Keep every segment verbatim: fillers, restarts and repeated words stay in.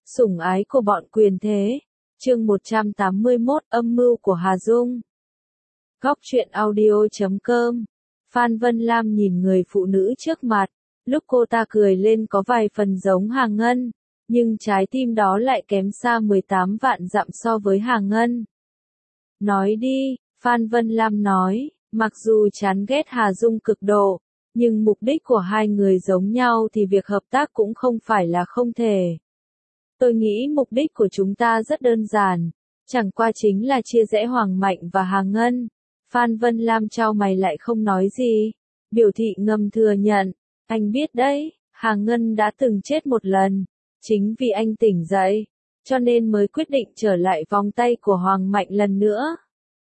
Sủng ái của bọn quyền thế. Chương một trăm tám mươi mốt Âm mưu của Hà Dung. Góc truyện audio chấm com. Phan Vân Lam nhìn người phụ nữ trước mặt, lúc cô ta cười lên có vài phần giống Hà Ngân, nhưng trái tim đó lại kém xa mười tám vạn dặm so với Hà Ngân. Nói đi, Phan Vân Lam nói, mặc dù chán ghét Hà Dung cực độ, nhưng mục đích của hai người giống nhau thì việc hợp tác cũng không phải là không thể. Tôi nghĩ mục đích của chúng ta rất đơn giản, chẳng qua chính là chia rẽ Hoàng Mạnh và Hà Ngân. Phan Vân Lam chau mày lại không nói gì, biểu thị ngầm thừa nhận, anh biết đấy, Hà Ngân đã từng chết một lần, chính vì anh tỉnh dậy, cho nên mới quyết định trở lại vòng tay của Hoàng Mạnh lần nữa.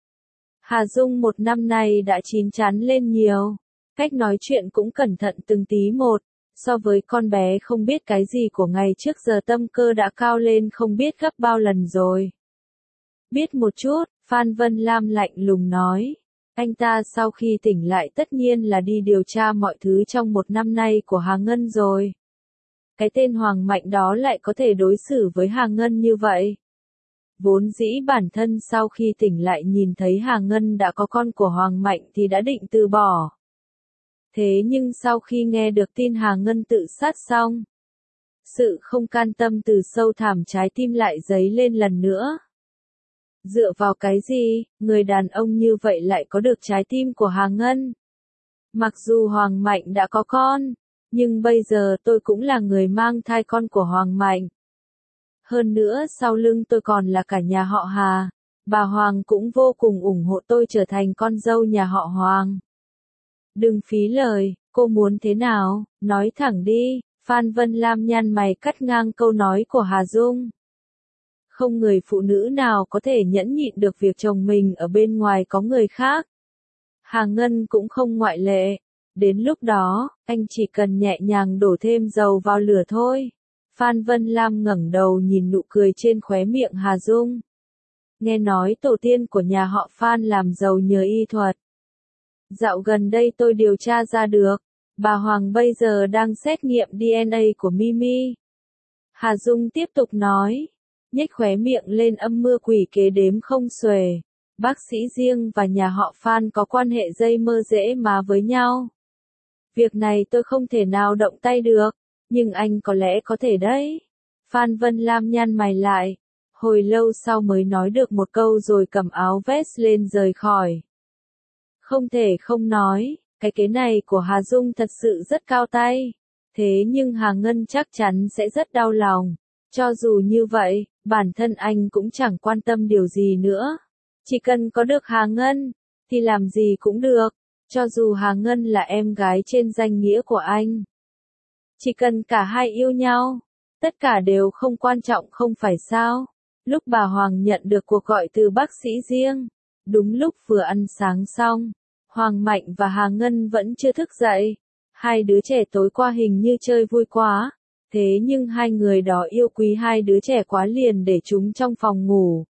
Hà Dung một năm nay đã chín chắn lên nhiều, cách nói chuyện cũng cẩn thận từng tí một. So với con bé không biết cái gì của ngày trước giờ tâm cơ đã cao lên không biết gấp bao lần rồi. Biết một chút, Phan Vân Lam lạnh lùng nói. Anh ta sau khi tỉnh lại tất nhiên là đi điều tra mọi thứ trong một năm nay của Hà Ngân rồi. Cái tên Hoàng Mạnh đó lại có thể đối xử với Hà Ngân như vậy. Vốn dĩ bản thân sau khi tỉnh lại nhìn thấy Hà Ngân đã có con của Hoàng Mạnh thì đã định từ bỏ. Thế nhưng sau khi nghe được tin Hà Ngân tự sát xong, sự không can tâm từ sâu thẳm trái tim lại dấy lên lần nữa. Dựa vào cái gì, người đàn ông như vậy lại có được trái tim của Hà Ngân? Mặc dù Hoàng Mạnh đã có con, nhưng bây giờ tôi cũng là người mang thai con của Hoàng Mạnh. Hơn nữa sau lưng tôi còn là cả nhà họ Hà, bà Hoàng cũng vô cùng ủng hộ tôi trở thành con dâu nhà họ Hoàng. Đừng phí lời, cô muốn thế nào, nói thẳng đi, Phan Vân Lam nhăn mày cắt ngang câu nói của Hà Dung. Không người phụ nữ nào có thể nhẫn nhịn được việc chồng mình ở bên ngoài có người khác. Hà Ngân cũng không ngoại lệ, đến lúc đó, anh chỉ cần nhẹ nhàng đổ thêm dầu vào lửa thôi. Phan Vân Lam ngẩng đầu nhìn nụ cười trên khóe miệng Hà Dung. Nghe nói tổ tiên của nhà họ Phan làm giàu nhờ y thuật. Dạo gần đây tôi điều tra ra được, bà Hoàng bây giờ đang xét nghiệm đê en a của Mimi. Hà Dung tiếp tục nói, nhếch khóe miệng lên âm mưu quỷ kế đếm không xuể. Bác sĩ riêng và nhà họ Phan có quan hệ dây mơ rễ má với nhau. Việc này tôi không thể nào động tay được, nhưng anh có lẽ có thể đấy. Phan Vân Lam nhăn mày lại, hồi lâu sau mới nói được một câu rồi cầm áo vest lên rời khỏi. Không thể không nói, cái kế này của Hà Dung thật sự rất cao tay. Thế nhưng Hà Ngân chắc chắn sẽ rất đau lòng. Cho dù như vậy, bản thân anh cũng chẳng quan tâm điều gì nữa. Chỉ cần có được Hà Ngân, thì làm gì cũng được. Cho dù Hà Ngân là em gái trên danh nghĩa của anh. Chỉ cần cả hai yêu nhau, tất cả đều không quan trọng không phải sao. Lúc bà Hoàng nhận được cuộc gọi từ bác sĩ riêng, đúng lúc vừa ăn sáng xong, Hoàng Mạnh và Hà Ngân vẫn chưa thức dậy. Hai đứa trẻ tối qua hình như chơi vui quá, thế nhưng hai người đó yêu quý hai đứa trẻ quá liền để chúng trong phòng ngủ.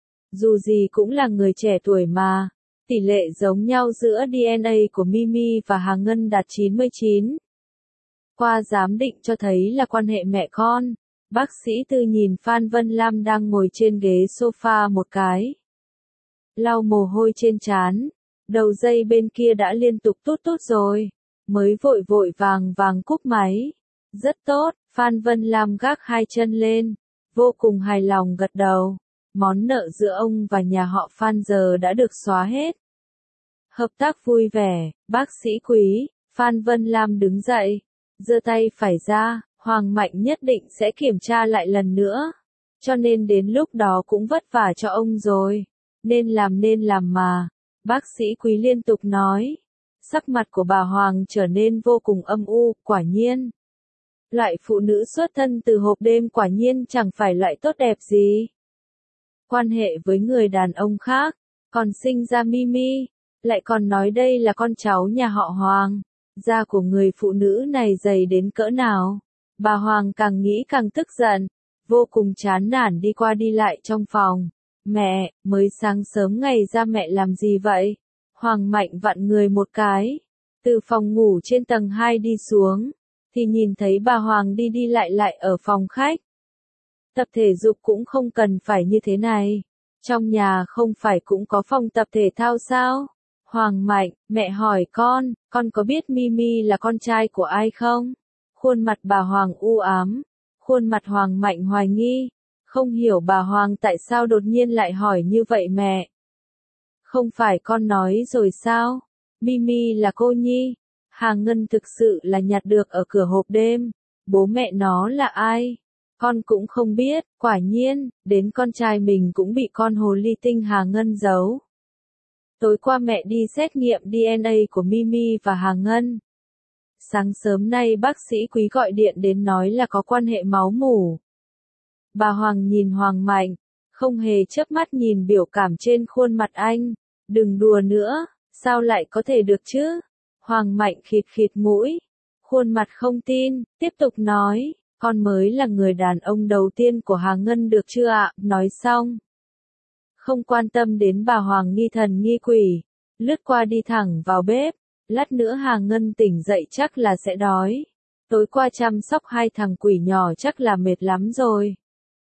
Dù gì cũng là người trẻ tuổi mà, tỷ lệ giống nhau giữa đê en a của Mimi và Hà Ngân đạt chín mươi chín. Qua giám định cho thấy là quan hệ mẹ con. Bác sĩ Tư nhìn Phan Vân Lam đang ngồi trên ghế sofa một cái. Lau mồ hôi trên trán, đầu dây bên kia đã liên tục tút tút rồi, mới vội vội vàng vàng cúp máy. Rất tốt, Phan Vân Lam gác hai chân lên, vô cùng hài lòng gật đầu. Món nợ giữa ông và nhà họ Phan giờ đã được xóa hết. Hợp tác vui vẻ, bác sĩ Quý, Phan Vân Lam đứng dậy, giơ tay phải ra. Hoàng Mạnh nhất định sẽ kiểm tra lại lần nữa. Cho nên đến lúc đó cũng vất vả cho ông rồi. Nên làm nên làm mà. Bác sĩ Quý liên tục nói. Sắc mặt của bà Hoàng trở nên vô cùng âm u, quả nhiên. Loại phụ nữ xuất thân từ hộp đêm quả nhiên chẳng phải loại tốt đẹp gì. Quan hệ với người đàn ông khác, còn sinh ra Mimi, lại còn nói đây là con cháu nhà họ Hoàng. Da của người phụ nữ này dày đến cỡ nào? Bà Hoàng càng nghĩ càng tức giận, vô cùng chán nản đi qua đi lại trong phòng. Mẹ, mới sáng sớm ngày ra mẹ làm gì vậy? Hoàng Mạnh vặn người một cái, từ phòng ngủ trên tầng hai đi xuống, thì nhìn thấy bà Hoàng đi đi lại lại ở phòng khách. Tập thể dục cũng không cần phải như thế này. Trong nhà không phải cũng có phòng tập thể thao sao? Hoàng Mạnh, mẹ hỏi con, con có biết Mimi là con trai của ai không? Khuôn mặt bà Hoàng u ám, khuôn mặt Hoàng Mạnh hoài nghi, không hiểu bà Hoàng tại sao đột nhiên lại hỏi như vậy mẹ. Không phải con nói rồi sao? Mimi là cô nhi. Hà Ngân thực sự là nhặt được ở cửa hộp đêm. Bố mẹ nó là ai? Con cũng không biết, quả nhiên, đến con trai mình cũng bị con hồ ly tinh Hà Ngân giấu. Tối qua mẹ đi xét nghiệm đê en a của Mimi và Hà Ngân. Sáng sớm nay bác sĩ Quý gọi điện đến nói là có quan hệ máu mủ. Bà Hoàng nhìn Hoàng Mạnh, không hề chớp mắt nhìn biểu cảm trên khuôn mặt anh. Đừng đùa nữa, sao lại có thể được chứ? Hoàng Mạnh khịt khịt mũi, khuôn mặt không tin, tiếp tục nói, con mới là người đàn ông đầu tiên của Hà Ngân được chưa ạ? Nói xong, không quan tâm đến bà Hoàng nghi thần nghi quỷ, lướt qua đi thẳng vào bếp, lát nữa Hà Ngân tỉnh dậy chắc là sẽ đói. Tối qua chăm sóc hai thằng quỷ nhỏ chắc là mệt lắm rồi.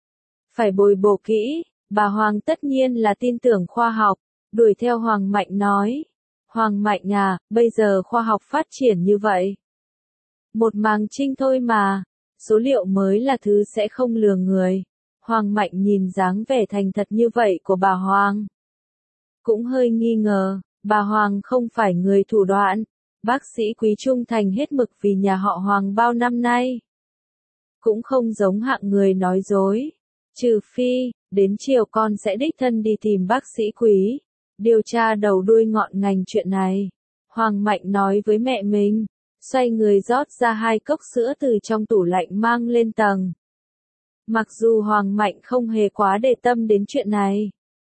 Phải bồi bổ kỹ, bà Hoàng tất nhiên là tin tưởng khoa học, đuổi theo Hoàng Mạnh nói. Hoàng Mạnh à, bây giờ khoa học phát triển như vậy. Một màng trinh thôi mà, số liệu mới là thứ sẽ không lừa người. Hoàng Mạnh nhìn dáng vẻ thành thật như vậy của bà Hoàng. Cũng hơi nghi ngờ, bà Hoàng không phải người thủ đoạn. Bác sĩ Quý trung thành hết mực vì nhà họ Hoàng bao năm nay. Cũng không giống hạng người nói dối. Trừ phi, đến chiều con sẽ đích thân đi tìm bác sĩ Quý. Điều tra đầu đuôi ngọn ngành chuyện này. Hoàng Mạnh nói với mẹ mình. Xoay người rót ra hai cốc sữa từ trong tủ lạnh mang lên tầng. Mặc dù Hoàng Mạnh không hề quá để tâm đến chuyện này.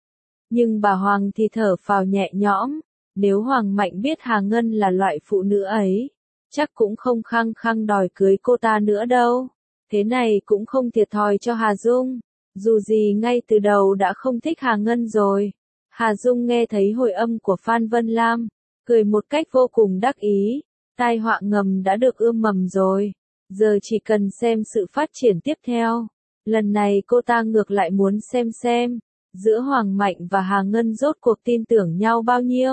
Nhưng bà Hoàng thì thở phào nhẹ nhõm. Nếu Hoàng Mạnh biết Hà Ngân là loại phụ nữ ấy, chắc cũng không khăng khăng đòi cưới cô ta nữa đâu. Thế này cũng không thiệt thòi cho Hà Dung. Dù gì ngay từ đầu đã không thích Hà Ngân rồi. Hà Dung nghe thấy hồi âm của Phan Vân Lam, cười một cách vô cùng đắc ý. Tai họa ngầm đã được ươm mầm rồi. Giờ chỉ cần xem sự phát triển tiếp theo. Lần này cô ta ngược lại muốn xem xem, giữa Hoàng Mạnh và Hà Ngân rốt cuộc tin tưởng nhau bao nhiêu.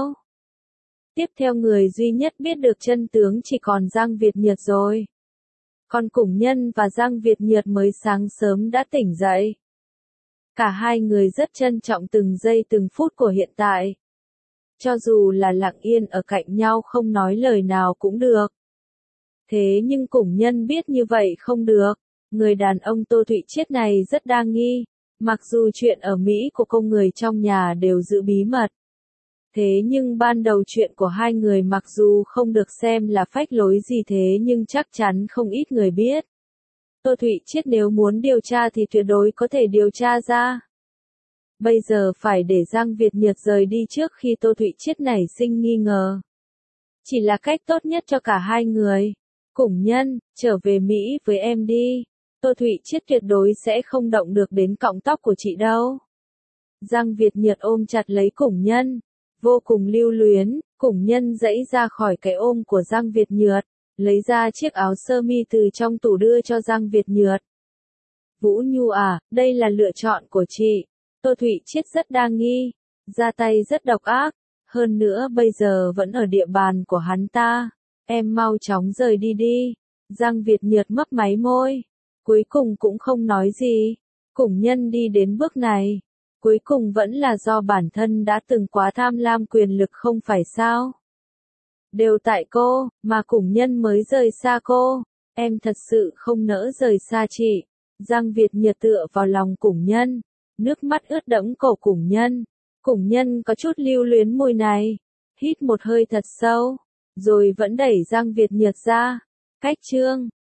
Tiếp theo người duy nhất biết được chân tướng chỉ còn Giang Việt Nhật rồi. Còn Củng Nhân và Giang Việt Nhật mới sáng sớm đã tỉnh dậy. Cả hai người rất trân trọng từng giây từng phút của hiện tại. Cho dù là lặng yên ở cạnh nhau không nói lời nào cũng được. Thế nhưng Củng Nhân biết như vậy không được. Người đàn ông Tô Thụy Chiết này rất đa nghi. Mặc dù chuyện ở Mỹ của cô người trong nhà đều giữ bí mật. Thế nhưng ban đầu chuyện của hai người mặc dù không được xem là phách lối gì thế nhưng chắc chắn không ít người biết. Tô Thụy Chiết nếu muốn điều tra thì tuyệt đối có thể điều tra ra. Bây giờ phải để Giang Việt Nhật rời đi trước khi Tô Thụy Chiết nảy sinh nghi ngờ. Chỉ là cách tốt nhất cho cả hai người. Củng Nhân, trở về Mỹ với em đi. Tô Thụy Chiết tuyệt đối sẽ không động được đến cọng tóc của chị đâu. Giang Việt Nhật ôm chặt lấy Củng Nhân. Vô cùng lưu luyến, Củng Nhân giãy ra khỏi cái ôm của Giang Việt Nhật. Lấy ra chiếc áo sơ mi từ trong tủ đưa cho Giang Việt Nhật. Vũ Nhu à, đây là lựa chọn của chị. Tô Thụy Chiết rất đa nghi, ra tay rất độc ác, hơn nữa bây giờ vẫn ở địa bàn của hắn ta. Em mau chóng rời đi đi. Giang Việt Nhật mấp máy môi, cuối cùng cũng không nói gì. Củng Nhân đi đến bước này, cuối cùng vẫn là do bản thân đã từng quá tham lam quyền lực không phải sao? Đều tại cô, mà Củng Nhân mới rời xa cô. Em thật sự không nỡ rời xa chị. Giang Việt Nhật tựa vào lòng Củng Nhân. Nước mắt ướt đẫm cổ Củng Nhân. Củng Nhân có chút lưu luyến môi này. Hít một hơi thật sâu. Rồi vẫn đẩy Giang Việt Nhật ra. Cách chương.